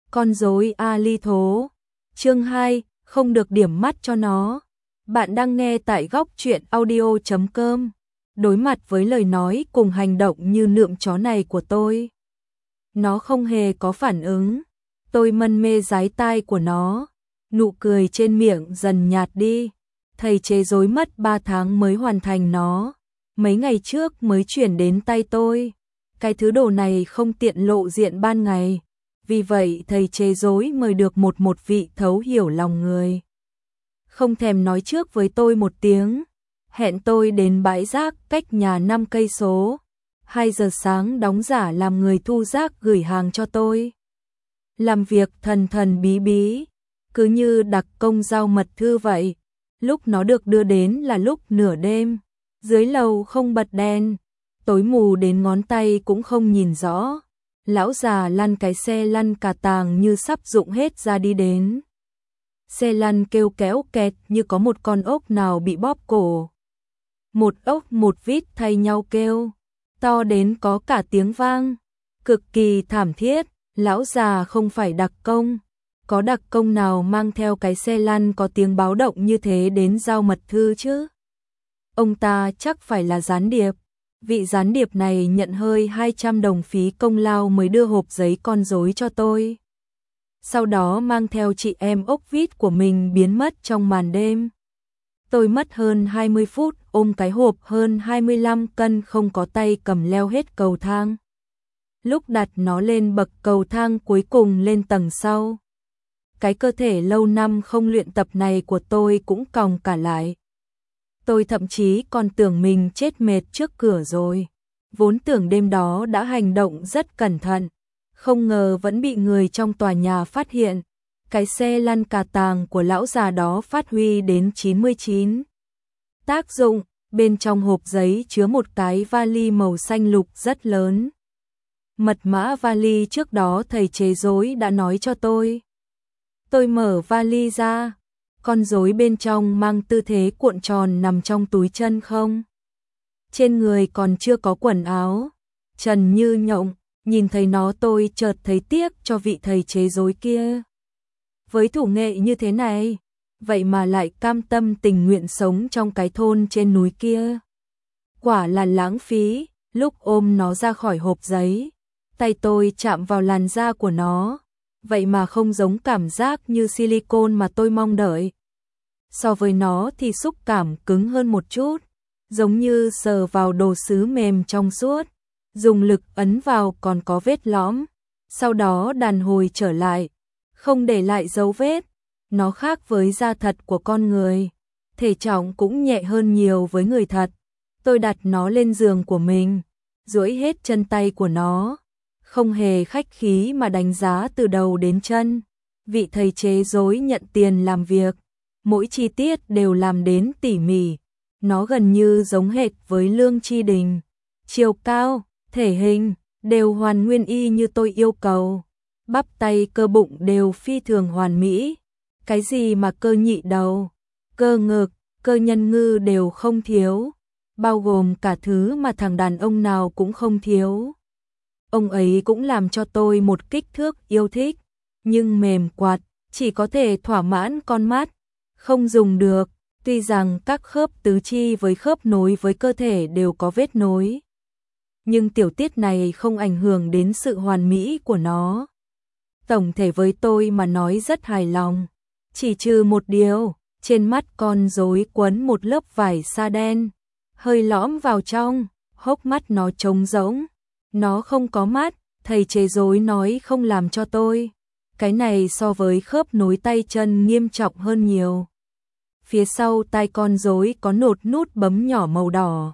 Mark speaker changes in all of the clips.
Speaker 1: Con rối Ali thố. Chương 2, không được điểm mắt cho nó. Bạn đang nghe tại góc truyện audio.com. Đối mặt với lời nói cùng hành động như nượm chó này của tôi, nó không hề có phản ứng. Tôi mân mê dái tai của nó, nụ cười trên miệng dần nhạt đi. Thầy chế rối mất 3 tháng mới hoàn thành nó, mấy ngày trước mới chuyển đến tay tôi. Cái thứ đồ này không tiện lộ diện ban ngày, vì vậy thầy chế rối mời được một vị thấu hiểu lòng người. Không thèm nói trước với tôi một tiếng, hẹn tôi đến bãi rác cách nhà 5 cây số. 2 giờ sáng đóng giả làm người thu rác gửi hàng cho tôi. Làm việc thần thần bí bí, cứ như đặc công giao mật thư vậy. Lúc nó được đưa đến là lúc nửa đêm, dưới lầu không bật đèn, tối mù đến ngón tay cũng không nhìn rõ. Lão già lăn cái xe lăn cà tàng như sắp rụng hết ra đi đến. Xe lăn kêu kéo kẹt như có một con ốc nào bị bóp cổ. Một ốc một vít thay nhau kêu, to đến có cả tiếng vang, cực kỳ thảm thiết. Lão già không phải đặc công, có đặc công nào mang theo cái xe lăn có tiếng báo động như thế đến giao mật thư chứ? Ông ta chắc phải là gián điệp. Vị gián điệp này nhận hơi 200 đồng phí công lao mới đưa hộp giấy con rối cho tôi. Sau đó mang theo chị em ốc vít của mình biến mất trong màn đêm. Tôi mất hơn 20 phút ôm cái hộp hơn 25 cân không có tay cầm leo hết cầu thang. Lúc đặt nó lên bậc cầu thang cuối cùng lên tầng sau, cái cơ thể lâu năm không luyện tập này của tôi cũng còng cả lại. Tôi thậm chí còn tưởng mình chết mệt trước cửa rồi. Vốn tưởng đêm đó đã hành động rất cẩn thận, không ngờ vẫn bị người trong tòa nhà phát hiện. Cái xe lăn cà tàng của lão già đó phát huy đến 99 tác dụng. Bên trong hộp giấy chứa một cái vali màu xanh lục rất lớn. Mật mã vali trước đó thầy chế rối đã nói cho tôi. Tôi mở vali ra, con rối bên trong mang tư thế cuộn tròn nằm trong túi chân không. Trên người còn chưa có quần áo, trần như nhộng. Nhìn thấy nó tôi chợt thấy tiếc cho vị thầy chế rối kia. Với thủ nghệ như thế này, vậy mà lại cam tâm tình nguyện sống trong cái thôn trên núi kia. Quả là lãng phí. Lúc ôm nó ra khỏi hộp giấy, tay tôi chạm vào làn da của nó, vậy mà không giống cảm giác như silicone mà tôi mong đợi. So với nó thì xúc cảm cứng hơn một chút, giống như sờ vào đồ sứ mềm trong suốt. Dùng lực ấn vào còn có vết lõm, sau đó đàn hồi trở lại, không để lại dấu vết. Nó khác với da thật của con người, thể trọng cũng nhẹ hơn nhiều với người thật. Tôi đặt nó lên giường của mình, duỗi hết chân tay của nó, không hề khách khí mà đánh giá từ đầu đến chân. Vị thầy chế rối nhận tiền làm việc, mỗi chi tiết đều làm đến tỉ mỉ. Nó gần như giống hệt với Lương Chi Đình, chiều cao, thể hình đều hoàn nguyên y như tôi yêu cầu. Bắp tay cơ bụng đều phi thường hoàn mỹ. Cái gì mà cơ nhị đầu, cơ ngực, cơ nhân ngư đều không thiếu, bao gồm cả thứ mà thằng đàn ông nào cũng không thiếu. Ông ấy cũng làm cho tôi một kích thước yêu thích, nhưng mềm quạt, chỉ có thể thỏa mãn con mắt, không dùng được. Tuy rằng các khớp tứ chi với khớp nối với cơ thể đều có vết nối, nhưng tiểu tiết này không ảnh hưởng đến sự hoàn mỹ của nó. Tổng thể với tôi mà nói rất hài lòng, chỉ trừ một điều, trên mắt con rối quấn một lớp vải sa đen, hơi lõm vào trong, hốc mắt nó trống rỗng, nó không có mắt. Thầy chế rối nói không làm cho tôi. Cái này so với khớp nối tay chân nghiêm trọng hơn nhiều. Phía sau tai con rối có nốt nút bấm nhỏ màu đỏ.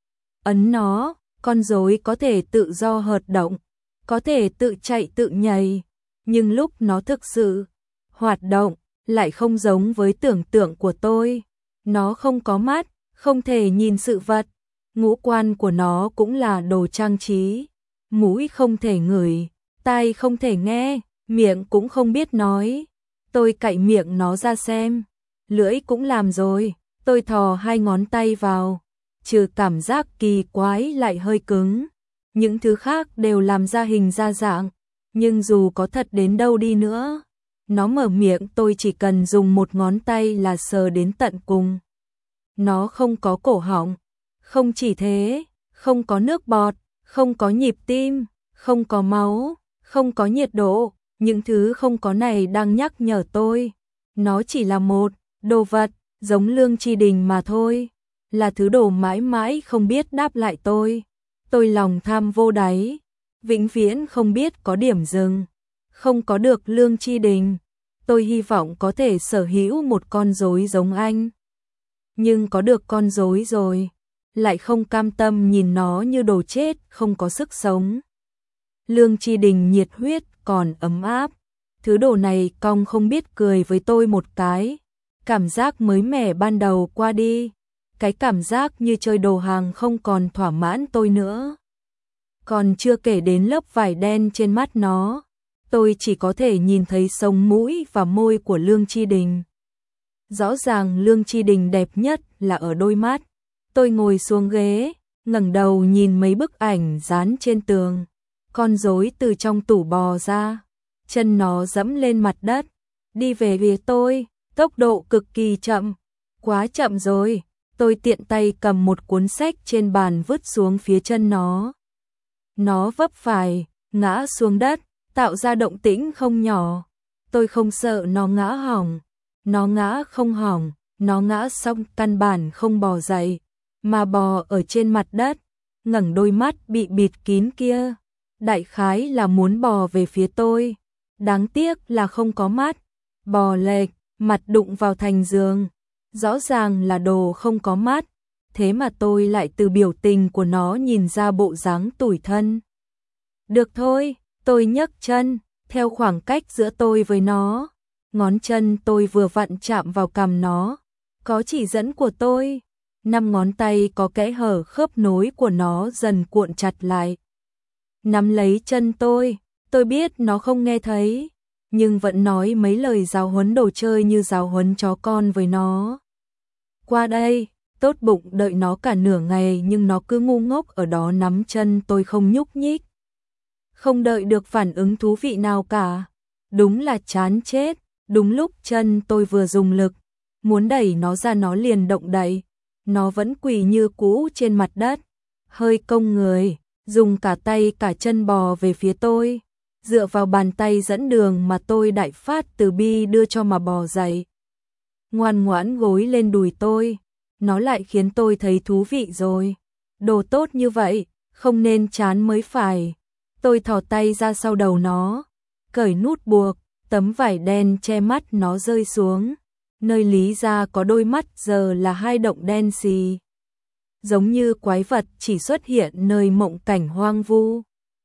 Speaker 1: Ấn nó, con rối có thể tự do hoạt động, có thể tự chạy tự nhảy, nhưng lúc nó thực sự hoạt động lại không giống với tưởng tượng của tôi. Nó không có mắt, không thể nhìn sự vật, ngũ quan của nó cũng là đồ trang trí. Mũi không thể ngửi, tai không thể nghe, miệng cũng không biết nói. Tôi cạy miệng nó ra xem, lưỡi cũng làm rồi. Tôi thò 2 ngón tay vào, trừ cảm giác kỳ quái lại hơi cứng, những thứ khác đều làm ra hình ra dạng. Nhưng dù có thật đến đâu đi nữa, nó mở miệng tôi chỉ cần dùng một ngón tay là sờ đến tận cùng. Nó không có cổ họng, không chỉ thế, không có nước bọt, không có nhịp tim, không có máu, không có nhiệt độ, những thứ không có này đang nhắc nhở tôi. Nó chỉ là một đồ vật, giống Lương Tri Đình mà thôi, là thứ đồ mãi mãi không biết đáp lại tôi. Tôi lòng tham vô đáy, vĩnh viễn không biết có điểm dừng, không có được Lương Tri Đình. Tôi hy vọng có thể sở hữu một con rối giống anh. Nhưng có được con rối rồi, lại không cam tâm nhìn nó như đồ chết, không có sức sống. Lương Tri Đình nhiệt huyết còn ấm áp. Thứ đồ này cong không biết cười với tôi một cái. Cảm giác mới mẻ ban đầu qua đi. Cái cảm giác như chơi đồ hàng không còn thỏa mãn tôi nữa. Còn chưa kể đến lớp vải đen trên mắt nó. Tôi chỉ có thể nhìn thấy sống mũi và môi của Lương Tri Đình. Rõ ràng Lương Tri Đình đẹp nhất là ở đôi mắt. Tôi ngồi xuống ghế, ngẩng đầu nhìn mấy bức ảnh dán trên tường. Con rối từ trong tủ bò ra, chân nó dẫm lên mặt đất, đi về phía tôi, tốc độ cực kỳ chậm, quá chậm rồi. Tôi tiện tay cầm một cuốn sách trên bàn vứt xuống phía chân nó. Nó vấp phải, ngã xuống đất, tạo ra động tĩnh không nhỏ. Tôi không sợ nó ngã hỏng, nó ngã không hỏng, nó ngã xong căn bản không bò dậy, mà bò ở trên mặt đất, ngẩng đôi mắt bị bịt kín kia. Đại khái là muốn bò về phía tôi, đáng tiếc là không có mắt, bò lệch, mặt đụng vào thành giường, rõ ràng là đồ không có mắt, thế mà tôi lại từ biểu tình của nó nhìn ra bộ dáng tủi thân. Được thôi, tôi nhấc chân, theo khoảng cách giữa tôi với nó, ngón chân tôi vừa vặn chạm vào cằm nó, có chỉ dẫn của tôi, 5 ngón tay có kẽ hở khớp nối của nó dần cuộn chặt lại. Nắm lấy chân tôi biết nó không nghe thấy, nhưng vẫn nói mấy lời giáo huấn đồ chơi như giáo huấn chó con với nó. Qua đây, tốt bụng đợi nó cả nửa ngày nhưng nó cứ ngu ngốc ở đó nắm chân tôi không nhúc nhích. Không đợi được phản ứng thú vị nào cả. Đúng là chán chết, đúng lúc chân tôi vừa dùng lực, muốn đẩy nó ra nó liền động đậy. Nó vẫn quỳ như cũ trên mặt đất, hơi cong người, dùng cả tay cả chân bò về phía tôi, dựa vào bàn tay dẫn đường mà tôi đại phát từ bi đưa cho mà bò dậy. Ngoan ngoãn gối lên đùi tôi, nó lại khiến tôi thấy thú vị rồi. Đồ tốt như vậy, không nên chán mới phải. Tôi thò tay ra sau đầu nó, cởi nút buộc, tấm vải đen che mắt nó rơi xuống. Nơi lý ra có đôi mắt giờ là 2 động đen xì. Giống như quái vật chỉ xuất hiện nơi mộng cảnh hoang vu.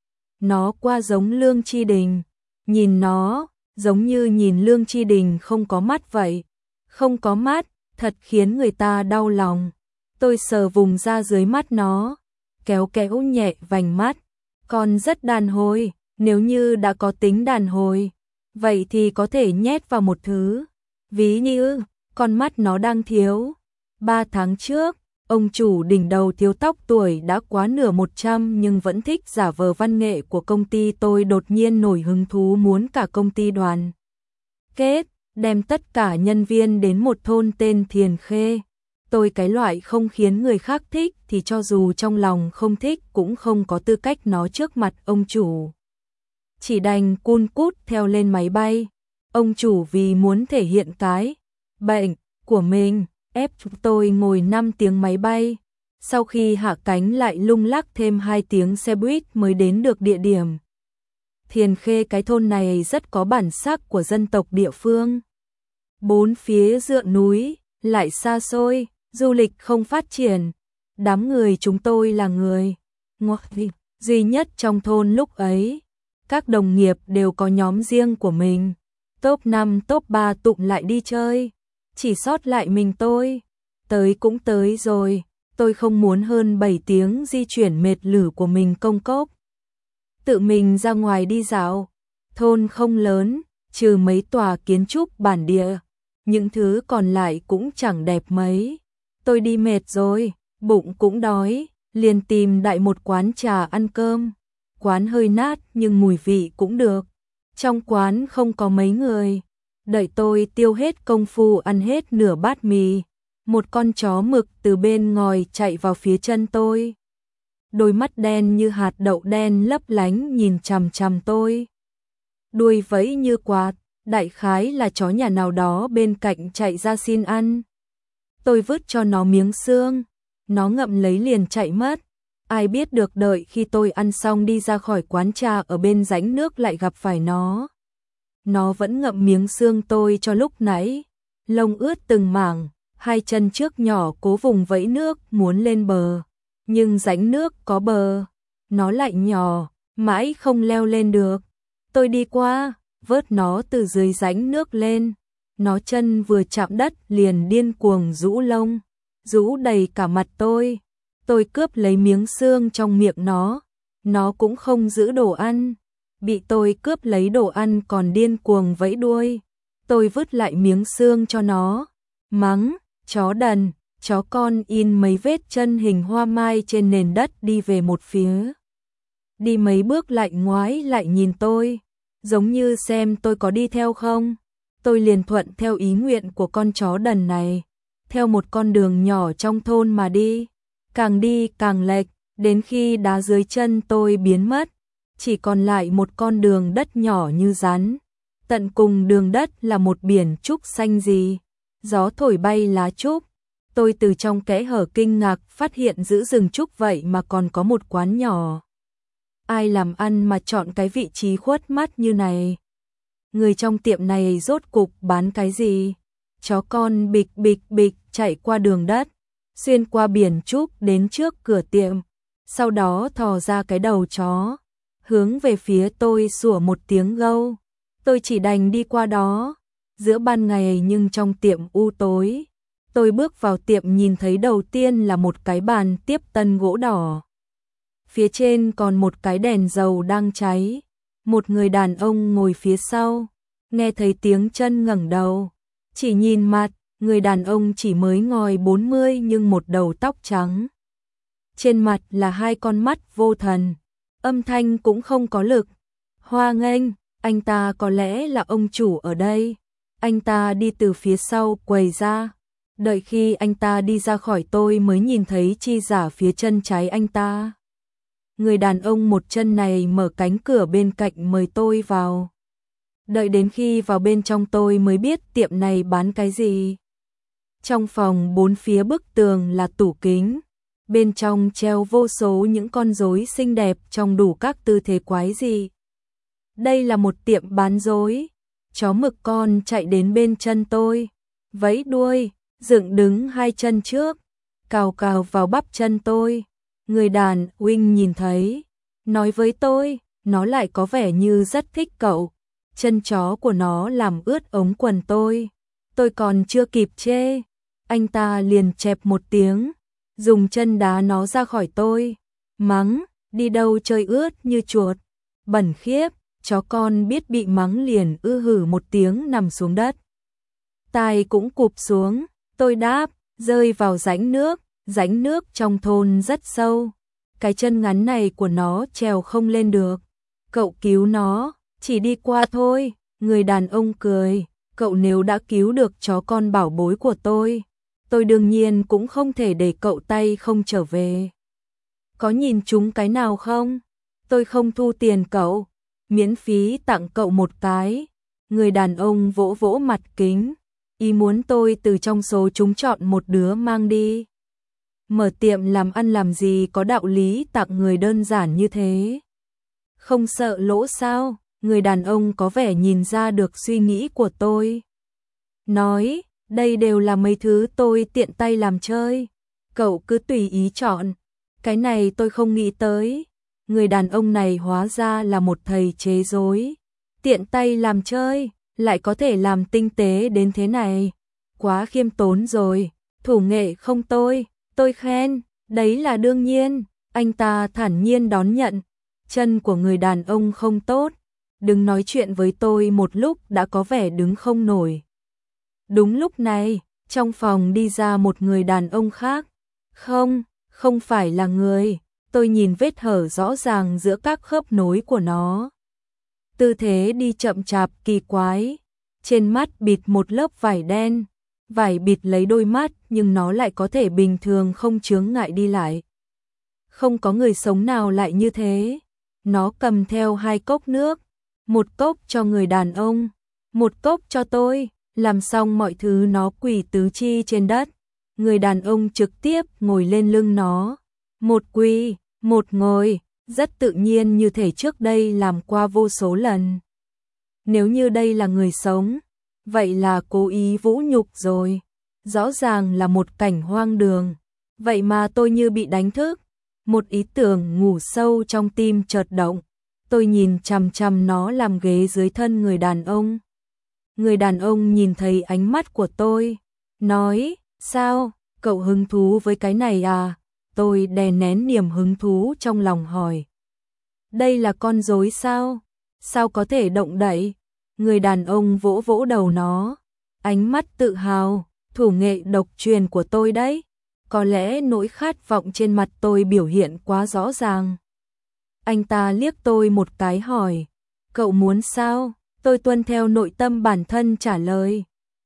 Speaker 1: Nó qua giống Lương Tri Đình, nhìn nó giống như nhìn Lương Tri Đình không có mắt vậy. Không có mắt, thật khiến người ta đau lòng. Tôi sờ vùng ra dưới mắt nó, kéo kéo nhẹ vành mắt. Còn rất đàn hồi, nếu như đã có tính đàn hồi, vậy thì có thể nhét vào một thứ. Ví như, con mắt nó đang thiếu. 3 tháng trước, ông chủ đỉnh đầu thiếu tóc tuổi đã quá nửa 100 nhưng vẫn thích giả vờ văn nghệ của công ty tôi đột nhiên nổi hứng thú muốn cả công ty đoàn kết, đem tất cả nhân viên đến một thôn tên Thiền Khê. Tôi cái loại không khiến người khác thích thì cho dù trong lòng không thích cũng không có tư cách nói trước mặt ông chủ. Chỉ đành cun cút theo lên máy bay. Ông chủ vì muốn thể hiện cái bệnh của mình, ép chúng tôi ngồi 5 tiếng máy bay. Sau khi hạ cánh lại lung lắc thêm 2 tiếng xe buýt mới đến được địa điểm. Thiền Khê, cái thôn này rất có bản sắc của dân tộc địa phương. 4 phía dựa núi, lại xa xôi, du lịch không phát triển. Đám người chúng tôi là người duy nhất trong thôn lúc ấy. Các đồng nghiệp đều có nhóm riêng của mình. Top 5, top 3 tụm lại đi chơi. Chỉ sót lại mình tôi. Tới cũng tới rồi. Tôi không muốn hơn 7 tiếng di chuyển mệt lử của mình công cốc. Tự mình ra ngoài đi dạo. Thôn không lớn, trừ mấy tòa kiến trúc bản địa. Những thứ còn lại cũng chẳng đẹp mấy. Tôi đi mệt rồi, bụng cũng đói, liền tìm đại một quán trà ăn cơm. quán hơi nát nhưng mùi vị cũng được. Trong quán không có mấy người. Đợi tôi tiêu hết công phu ăn hết nửa bát mì, một con chó mực từ bên ngoài chạy vào phía chân tôi. Đôi mắt đen như hạt đậu đen lấp lánh nhìn chằm chằm tôi. Đuôi vẫy như quạt, đại khái là chó nhà nào đó bên cạnh chạy ra xin ăn. Tôi vứt cho nó miếng xương, nó ngậm lấy liền chạy mất. Ai biết được đợi khi tôi ăn xong đi ra khỏi quán trà ở bên rãnh nước lại gặp phải nó. Nó vẫn ngậm miếng xương tôi cho lúc nãy, lông ướt từng mảng, hai chân trước nhỏ cố vùng vẫy nước muốn lên bờ. Nhưng rãnh nước có bờ, nó lại nhỏ, mãi không leo lên được. Tôi đi qua, vớt nó từ dưới rãnh nước lên. Nó chân vừa chạm đất liền điên cuồng rũ lông, rũ đầy cả mặt tôi. Tôi cướp lấy miếng xương trong miệng nó cũng không giữ đồ ăn. Bị tôi cướp lấy đồ ăn còn điên cuồng vẫy đuôi. Tôi vứt lại miếng xương cho nó, mắng, chó đần, chó con, in mấy vết chân hình hoa mai trên nền đất đi về một phía. Đi mấy bước lại ngoái lại nhìn tôi, giống như xem tôi có đi theo không. Tôi liền thuận theo ý nguyện của con chó đần này, theo một con đường nhỏ trong thôn mà đi càng lệch, đến khi đá dưới chân tôi biến mất, chỉ còn lại một con đường đất nhỏ như rắn. Tận cùng đường đất là một biển trúc xanh gì, gió thổi bay lá trúc. Tôi từ trong kẽ hở kinh ngạc phát hiện giữa rừng trúc vậy mà còn có một quán nhỏ. Ai làm ăn mà chọn cái vị trí khuất mắt như này? Người trong tiệm này rốt cục bán cái gì? Chó con bịch bịch bịch chạy qua đường đất, xuyên qua biển trúc đến trước cửa tiệm, sau đó thò ra cái đầu chó, hướng về phía tôi sủa một tiếng gâu. Tôi chỉ đành đi qua đó, giữa ban ngày nhưng trong tiệm u tối. Tôi bước vào tiệm nhìn thấy đầu tiên là một cái bàn tiếp tân gỗ đỏ. Phía trên còn một cái đèn dầu đang cháy. Một người đàn ông ngồi phía sau, nghe thấy tiếng chân ngẩng đầu. Chỉ nhìn mặt, người đàn ông chỉ mới ngoi 40 nhưng một đầu tóc trắng. Trên mặt là hai con mắt vô thần, âm thanh cũng không có lực. Hoa nghênh, anh ta có lẽ là ông chủ ở đây. Anh ta đi từ phía sau quầy ra. Đợi khi anh ta đi ra khỏi tôi mới nhìn thấy chi giả phía chân trái anh ta. Người đàn ông một chân này mở cánh cửa bên cạnh mời tôi vào. Đợi đến khi vào bên trong tôi mới biết tiệm này bán cái gì. Trong phòng bốn phía bức tường là tủ kính. Bên trong treo vô số những con rối xinh đẹp trong đủ các tư thế quái dị. Đây là một tiệm bán rối. Chó mực con chạy đến bên chân tôi, vẫy đuôi, dựng đứng hai chân trước, cào cào vào bắp chân tôi. Người đàn huynh nhìn thấy, nói với tôi, nó lại có vẻ như rất thích cậu. Chân chó của nó làm ướt ống quần tôi. Tôi còn chưa kịp chê, anh ta liền chẹp một tiếng, dùng chân đá nó ra khỏi tôi, mắng, đi đâu chơi ướt như chuột, bẩn khiếp. Chó con biết bị mắng liền hử một tiếng nằm xuống đất. Tai cũng cụp xuống, tôi đáp, rơi vào rãnh nước trong thôn rất sâu. Cái chân ngắn này của nó trèo không lên được. Cậu cứu nó, chỉ đi qua thôi. Người đàn ông cười, cậu nếu đã cứu được chó con bảo bối của tôi đương nhiên cũng không thể để cậu tay không trở về. Có nhìn chúng cái nào không? Tôi không thu tiền cậu, miễn phí tặng cậu một cái. Người đàn ông vỗ vỗ mặt kính, ý muốn tôi từ trong số chúng chọn một đứa mang đi. Mở tiệm làm ăn làm gì có đạo lý tặng người đơn giản như thế. Không sợ lỗ sao? Người đàn ông có vẻ nhìn ra được suy nghĩ của tôi. Nói, đây đều là mấy thứ tôi tiện tay làm chơi. Cậu cứ tùy ý chọn. Cái này tôi không nghĩ tới. Người đàn ông này hóa ra là một thầy chế rối. Tiện tay làm chơi, lại có thể làm tinh tế đến thế này. Quá khiêm tốn rồi, thủ nghệ không tôi khen, đấy là đương nhiên. Anh ta thản nhiên đón nhận. Chân của người đàn ông không tốt, đừng nói chuyện với tôi một lúc đã có vẻ đứng không nổi. Đúng lúc này, trong phòng đi ra một người đàn ông khác. Không phải là người, Tôi nhìn vết hở rõ ràng giữa các khớp nối của nó. Tư thế đi chậm chạp kỳ quái. Trên mắt bịt một lớp vải đen. Vải bịt lấy đôi mắt nhưng nó lại có thể bình thường không chướng ngại đi lại. Không có người sống nào lại như thế. Nó cầm theo 2 cốc nước. Một cốc cho người đàn ông. Một cốc cho tôi. Làm xong mọi thứ nó quỳ tứ chi trên đất. Người đàn ông trực tiếp ngồi lên lưng nó. Một quỳ, một ngồi, rất tự nhiên như thể trước đây làm qua vô số lần. Nếu như đây là người sống, vậy là cố ý vũ nhục rồi. Rõ ràng là một cảnh hoang đường. Vậy mà tôi như bị đánh thức. Một ý tưởng ngủ sâu trong tim chợt động. Tôi nhìn chằm chằm nó làm ghế dưới thân người đàn ông. Người đàn ông nhìn thấy ánh mắt của tôi. Nói, sao, cậu hứng thú với cái này à? Tôi đè nén niềm hứng thú trong lòng hỏi. Đây là con rối sao? Sao có thể động đậy? Người đàn ông vỗ vỗ đầu nó. Ánh mắt tự hào, thủ nghệ độc truyền của tôi đấy. Có lẽ nỗi khát vọng trên mặt tôi biểu hiện quá rõ ràng. Anh ta liếc tôi một cái hỏi. Cậu muốn sao? Tôi tuân theo nội tâm bản thân trả lời.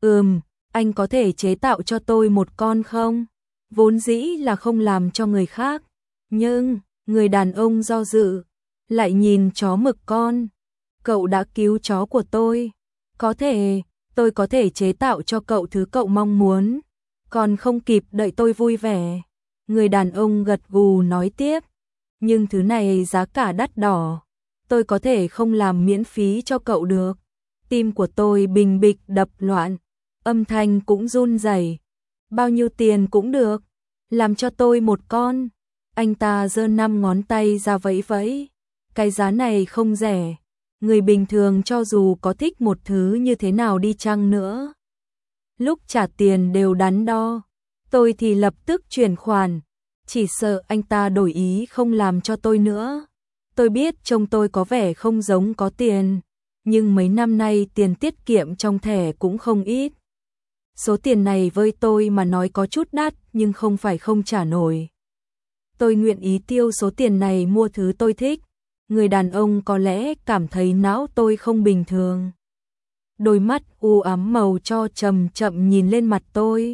Speaker 1: Anh có thể chế tạo cho tôi một con không? Vốn dĩ là không làm cho người khác. Nhưng, người đàn ông do dự. Lại nhìn chó mực con. Cậu đã cứu chó của tôi. Có thể, tôi có thể chế tạo cho cậu thứ cậu mong muốn. Còn không kịp đợi tôi vui vẻ. Người đàn ông gật gù nói tiếp. Nhưng thứ này giá cả đắt đỏ. Tôi có thể không làm miễn phí cho cậu được. Tim của tôi bình bịch đập loạn. Âm thanh cũng run rẩy. Bao nhiêu tiền cũng được. Làm cho tôi một con. Anh ta giơ 5 ngón tay ra vẫy vẫy. Cái giá này không rẻ. Người bình thường cho dù có thích một thứ như thế nào đi chăng nữa. Lúc trả tiền đều đắn đo. Tôi thì lập tức chuyển khoản. Chỉ sợ anh ta đổi ý không làm cho tôi nữa. Tôi biết trông tôi có vẻ không giống có tiền. Nhưng mấy năm nay tiền tiết kiệm trong thẻ cũng không ít. Số tiền này với tôi mà nói có chút đắt nhưng không phải không trả nổi. Tôi nguyện ý tiêu số tiền này mua thứ tôi thích. Người đàn ông có lẽ cảm thấy não tôi không bình thường. Đôi mắt u ám màu cho chậm chậm nhìn lên mặt tôi.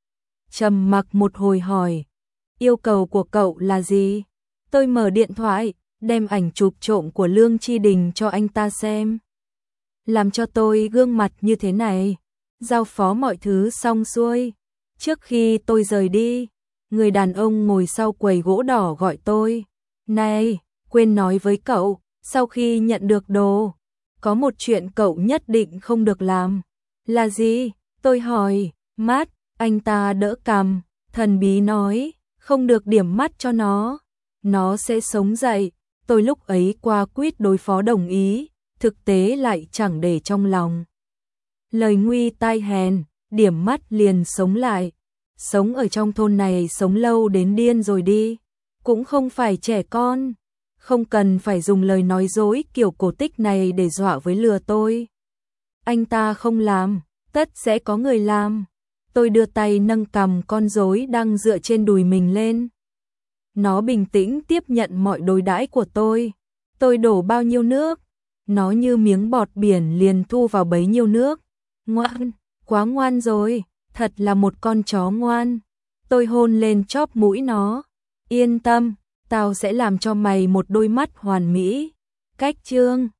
Speaker 1: Trầm mặc một hồi hỏi. Yêu cầu của cậu là gì? Tôi mở điện thoại, đem ảnh chụp trộm của Lương Chi Đình cho anh ta xem. Làm cho tôi gương mặt như thế này. Giao phó mọi thứ xong xuôi. Trước khi tôi rời đi, người đàn ông ngồi sau quầy gỗ đỏ gọi tôi. Này, quên nói với cậu, sau khi nhận được đồ, có một chuyện cậu nhất định không được làm. Là gì? Tôi hỏi. Mắt, anh ta đỡ cằm, thần bí nói, không được điểm mắt cho nó. Nó sẽ sống dậy. Tôi lúc ấy qua quýt đối phó đồng ý, thực tế lại chẳng để trong lòng. Lời nguy tai hèn, điểm mắt liền sống lại. Sống ở trong thôn này sống lâu đến điên rồi đi. Cũng không phải trẻ con. Không cần phải dùng lời nói dối kiểu cổ tích này để dọa với lừa tôi. Anh ta không làm, tất sẽ có người làm. Tôi đưa tay nâng cầm con rối đang dựa trên đùi mình lên. Nó bình tĩnh tiếp nhận mọi đối đãi của tôi. Tôi đổ bao nhiêu nước, nó như miếng bọt biển liền thu vào bấy nhiêu nước. Ngoan, quá ngoan rồi, thật là một con chó ngoan. Tôi hôn lên chóp mũi nó. Yên tâm, tao sẽ làm cho mày một đôi mắt hoàn mỹ. Cách chương